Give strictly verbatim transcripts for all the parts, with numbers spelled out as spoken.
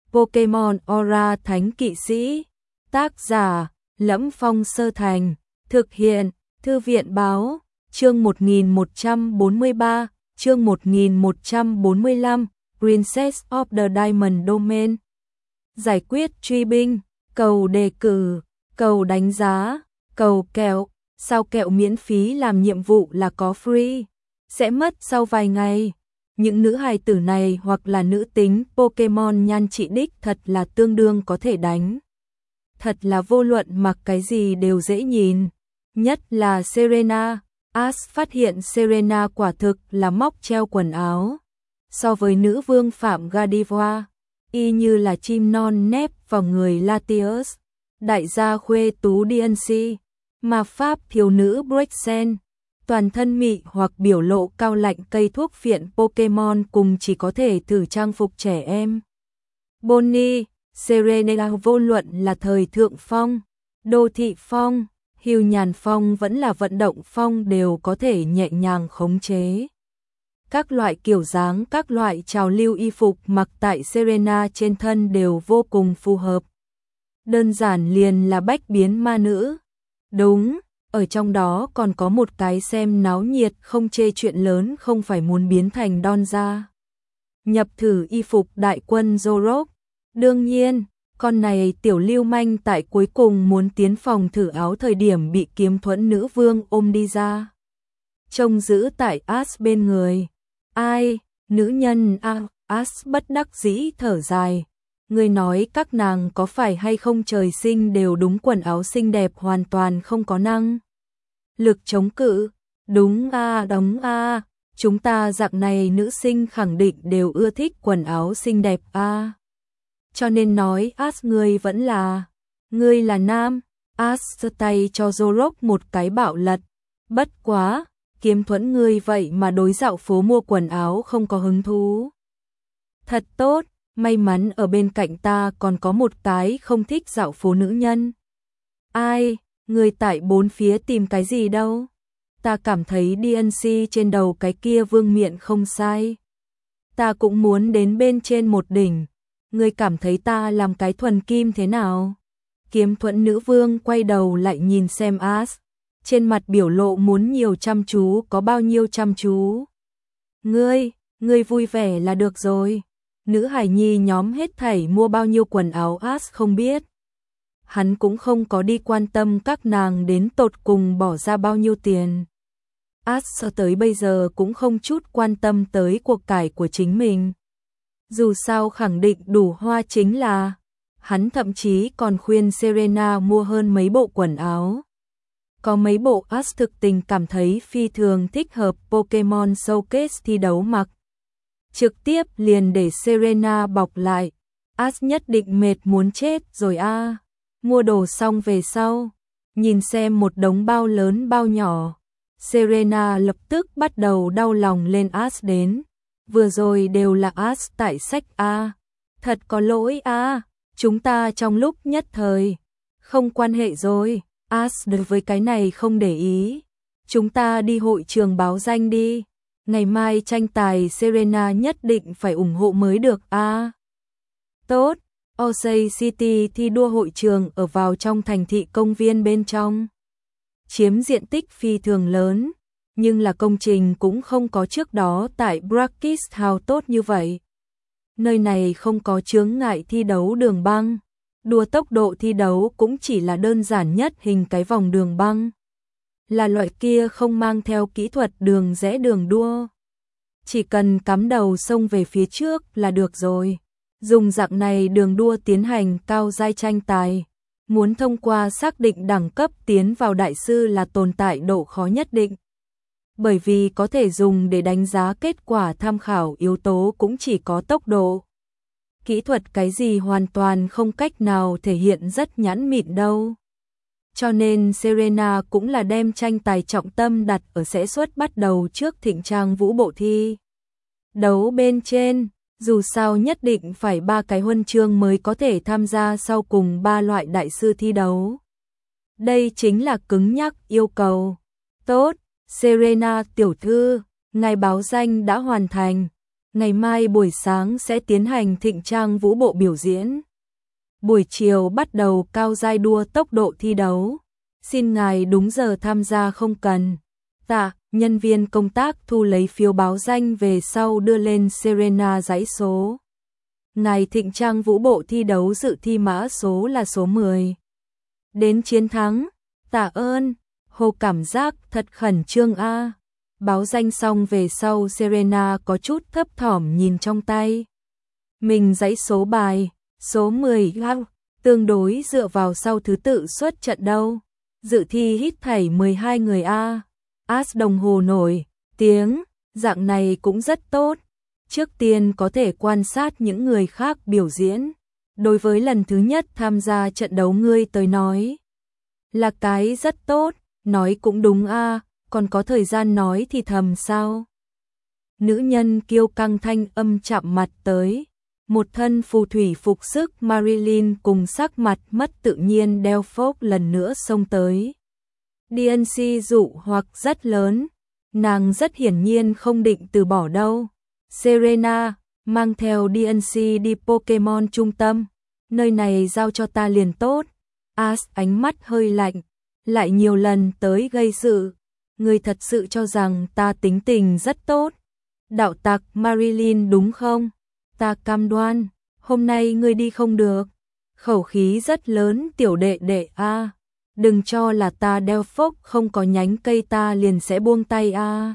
Pokemon Aura Thánh Kỵ Sĩ. Tác giả: Lẫm Phong Sơ Thành. Thực hiện: Thư viện Báo. Chương một nghìn một trăm bốn mươi ba, chương một nghìn một trăm bốn mươi lăm, Princess of the Diamond Domain. Giải quyết truy binh, cầu đề cử, cầu đánh giá, cầu kẹo. Sao kẹo miễn phí làm nhiệm vụ là có free, sẽ mất sau vài ngày. Những nữ hài tử này hoặc là nữ tính Pokemon nhan trị đích thật là tương đương có thể đánh. Thật là vô luận mặc cái gì đều dễ nhìn. Nhất là Serena. Ash phát hiện Serena quả thực là móc treo quần áo. So với nữ vương Phạm Gardevoir, y như là chim non nép vào người Latios. Đại gia khuê tú đê en xê, mà Pháp thiếu nữ Bruxen, toàn thân mị hoặc biểu lộ cao lạnh cây thuốc phiện Pokemon cùng chỉ có thể thử trang phục trẻ em. Bonnie, Serena vô luận là thời thượng phong, đô thị phong, hiu nhàn phong vẫn là vận động phong đều có thể nhẹ nhàng khống chế. Các loại kiểu dáng, các loại trào lưu y phục mặc tại Serena trên thân đều vô cùng phù hợp. Đơn giản liền là bách biến ma nữ. Đúng, ở trong đó còn có một cái xem náo nhiệt không chê chuyện lớn không phải muốn biến thành Don ra. Nhập thử y phục đại quân Zorok. Đương nhiên, con này tiểu lưu manh tại cuối cùng muốn tiến phòng thử áo thời điểm bị kiếm thuẫn nữ vương ôm đi ra. Trông giữ tại Ash bên người. Ai, nữ nhân a, Ash bất đắc dĩ thở dài. Người nói các nàng có phải hay không trời sinh đều đúng quần áo xinh đẹp hoàn toàn không có năng lực chống cự. Đúng a, đóng a, chúng ta dạng này nữ sinh khẳng định đều ưa thích quần áo xinh đẹp a. Cho nên nói Ash ngươi vẫn là, ngươi là nam. Ash giơ tay cho Zorok một cái bạo lật. Bất quá, kiếm thuẫn ngươi vậy mà đối dạo phố mua quần áo không có hứng thú. Thật tốt, may mắn ở bên cạnh ta còn có một cái không thích dạo phố nữ nhân. Ai, người tại bốn phía tìm cái gì đâu? Ta cảm thấy đê en xê trên đầu cái kia vương miện không sai. Ta cũng muốn đến bên trên một đỉnh. Người cảm thấy ta làm cái thuần kim thế nào? Kiếm thuẫn nữ vương quay đầu lại nhìn xem Ash. Trên mặt biểu lộ muốn nhiều chăm chú có bao nhiêu chăm chú. Ngươi, ngươi vui vẻ là được rồi. Nữ hải nhi nhóm hết thảy mua bao nhiêu quần áo Ash không biết. Hắn cũng không có đi quan tâm các nàng đến tột cùng bỏ ra bao nhiêu tiền. Ash cho tới bây giờ cũng không chút quan tâm tới cuộc cải của chính mình. Dù sao khẳng định đủ hoa chính là. Hắn thậm chí còn khuyên Serena mua hơn mấy bộ quần áo. Có mấy bộ Ash thực tình cảm thấy phi thường thích hợp Pokemon Showcase thi đấu mặc. Trực tiếp liền để Serena bọc lại. Ash nhất định mệt muốn chết rồi a. À. Mua đồ xong về sau, nhìn xem một đống bao lớn bao nhỏ, Serena lập tức bắt đầu đau lòng lên Ash đến. Vừa rồi đều là Ash tại sách a. À. Thật có lỗi a. À. Chúng ta trong lúc nhất thời không quan hệ rồi. Ash đối với cái này không để ý. Chúng ta đi hội trường báo danh đi. Ngày mai tranh tài Serena nhất định phải ủng hộ mới được a. À. Tốt, Osei City thi đua hội trường ở vào trong thành thị công viên bên trong. Chiếm diện tích phi thường lớn, nhưng là công trình cũng không có trước đó tại Brackis House tốt như vậy. Nơi này không có chướng ngại thi đấu đường băng, đua tốc độ thi đấu cũng chỉ là đơn giản nhất hình cái vòng đường băng. Là loại kia không mang theo kỹ thuật đường rẽ đường đua. Chỉ cần cắm đầu xông về phía trước là được rồi. Dùng dạng này đường đua tiến hành cao giai tranh tài. Muốn thông qua xác định đẳng cấp tiến vào đại sư là tồn tại độ khó nhất định. Bởi vì có thể dùng để đánh giá kết quả tham khảo yếu tố cũng chỉ có tốc độ. Kỹ thuật cái gì hoàn toàn không cách nào thể hiện rất nhãn mịn đâu. Cho nên Serena cũng là đem tranh tài trọng tâm đặt ở sẽ xuất bắt đầu trước thịnh trang vũ bộ thi đấu bên trên, dù sao nhất định phải ba cái huân chương mới có thể tham gia sau cùng ba loại đại sư thi đấu. Đây chính là cứng nhắc yêu cầu. Tốt, Serena tiểu thư, ngài báo danh đã hoàn thành. Ngày mai buổi sáng sẽ tiến hành thịnh trang vũ bộ biểu diễn. Buổi chiều bắt đầu cao giai đua tốc độ thi đấu. Xin ngài đúng giờ tham gia không cần. Tạ, nhân viên công tác thu lấy phiếu báo danh về sau đưa lên Serena dãy số. Ngài thịnh trang vũ bộ thi đấu dự thi mã số là số mười. Đến chiến thắng, tạ ơn, Hồ cảm giác thật khẩn trương a. Báo danh xong về sau Serena có chút thấp thỏm nhìn trong tay. Mình dãy số bài, số mười găng, tương đối dựa vào sau thứ tự xuất trận đâu. Dự thi hít thảy mười hai người a. As đồng hồ nổi, tiếng, dạng này cũng rất tốt. Trước tiên có thể quan sát những người khác biểu diễn. Đối với lần thứ nhất tham gia trận đấu ngươi tới nói là cái rất tốt, nói cũng đúng a, còn có thời gian nói thì thầm sao. Nữ nhân kiêu căng thanh âm chạm mặt tới. Một thân phù thủy phục sức Marilyn cùng sắc mặt mất tự nhiên đeo phốc lần nữa xông tới. đê en xê dụ hoặc rất lớn, nàng rất hiển nhiên không định từ bỏ đâu. Serena, mang theo đê en xê đi Pokemon trung tâm, nơi này giao cho ta liền tốt. As ánh mắt hơi lạnh, lại nhiều lần tới gây sự. Ngươi thật sự cho rằng ta tính tình rất tốt. Đạo tặc Marilyn đúng không? Ta cam đoan, hôm nay ngươi đi không được. Khẩu khí rất lớn tiểu đệ đệ a. Đừng cho là ta đeo phốc không có nhánh cây ta liền sẽ buông tay a.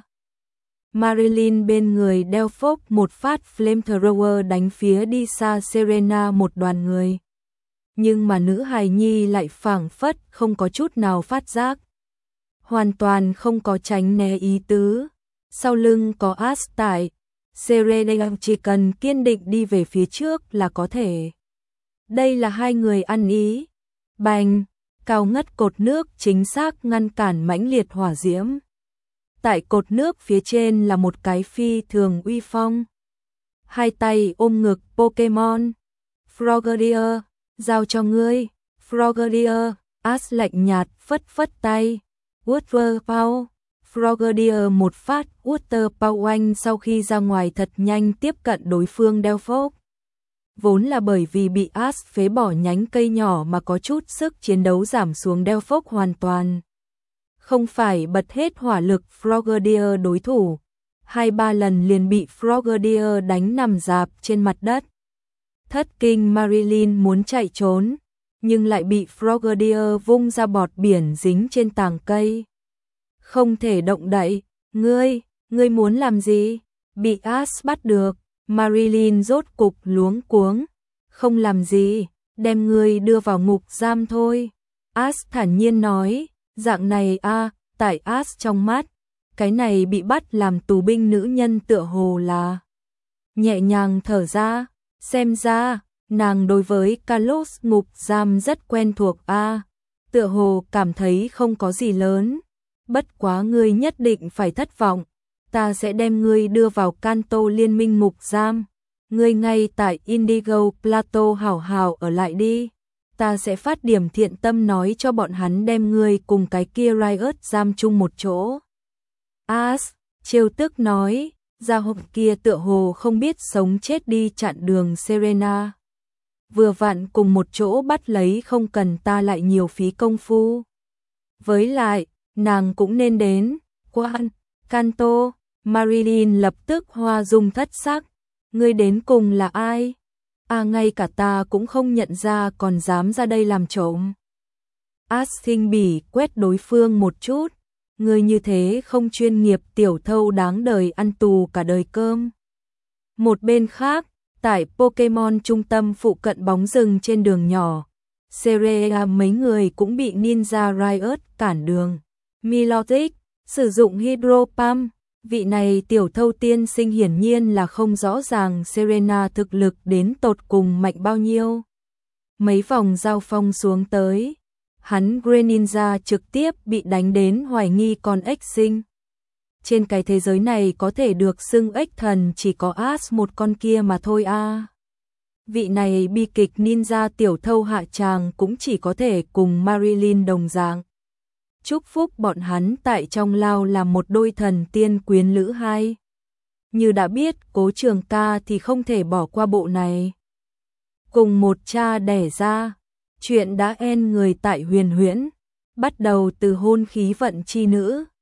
Marilyn bên người đeo phốc một phát flamethrower đánh phía đi xa Serena một đoàn người. Nhưng mà nữ hài nhi lại phảng phất không có chút nào phát giác. Hoàn toàn không có tránh né ý tứ. Sau lưng có As tại. Serena chỉ cần kiên định đi về phía trước là có thể. Đây là hai người ăn ý. Bành, cao ngất cột nước chính xác ngăn cản mãnh liệt hỏa diễm. Tại cột nước phía trên là một cái phi thường uy phong. Hai tay ôm ngực Pokemon. Frogadier, giao cho ngươi. Frogadier, As lạnh nhạt phất phất tay. Water Power. Frogadier một phát Water Power oanh sau khi ra ngoài thật nhanh tiếp cận đối phương đeo phốc. Vốn là bởi vì bị As phế bỏ nhánh cây nhỏ mà có chút sức chiến đấu giảm xuống đeo phốc hoàn toàn. Không phải bật hết hỏa lực Frogadier đối thủ. Hai ba lần liền bị Frogadier đánh nằm rạp trên mặt đất. Thất kinh Marilyn muốn chạy trốn, nhưng lại bị Frogadier vung ra bọt biển dính trên tàng cây. Không thể động đậy, ngươi, ngươi muốn làm gì? Bị As bắt được, Marilyn rốt cục luống cuống. Không làm gì, đem ngươi đưa vào ngục giam thôi. As thản nhiên nói, dạng này a, tại As trong mắt, cái này bị bắt làm tù binh nữ nhân tựa hồ là nhẹ nhàng thở ra, xem ra, nàng đối với Carlos ngục giam rất quen thuộc a, tựa hồ cảm thấy không có gì lớn. Bất quá ngươi nhất định phải thất vọng, ta sẽ đem ngươi đưa vào Kanto liên minh ngục giam. Ngươi ngay tại Indigo Plateau hảo hảo ở lại đi. Ta sẽ phát điểm thiện tâm nói cho bọn hắn đem ngươi cùng cái kia Riot giam chung một chỗ. As, trêu tức nói, gia hộp kia tựa hồ không biết sống chết đi chặn đường Serena. Vừa vặn cùng một chỗ bắt lấy không cần ta lại nhiều phí công phu. Với lại, nàng cũng nên đến, quan, Kanto, Marilyn lập tức hoa dung thất sắc. Ngươi đến cùng là ai? À ngay cả ta cũng không nhận ra còn dám ra đây làm trộm. As khinh bỉ quét đối phương một chút. Ngươi như thế không chuyên nghiệp tiểu thâu đáng đời ăn tù cả đời cơm. Một bên khác, tại Pokemon trung tâm phụ cận bóng rừng trên đường nhỏ, Serena mấy người cũng bị Ninja Riot cản đường. Milotic, sử dụng Hydro Pump, vị này tiểu thâu tiên sinh hiển nhiên là không rõ ràng Serena thực lực đến tột cùng mạnh bao nhiêu. Mấy vòng giao phong xuống tới, hắn Greninja trực tiếp bị đánh đến hoài nghi con ếch sinh. Trên cái thế giới này có thể được xưng ếch thần chỉ có As một con kia mà thôi a. À. Vị này bi kịch ninja tiểu thâu hạ tràng cũng chỉ có thể cùng Marilyn đồng dạng. Chúc phúc bọn hắn tại trong lao làm một đôi thần tiên quyến lữ hai. như đã biết Cố Trường Ca thì không thể bỏ qua bộ này. Cùng một cha đẻ ra, chuyện đã en người tại Huyền Huyễn, bắt đầu từ hôn khí vận chi nữ,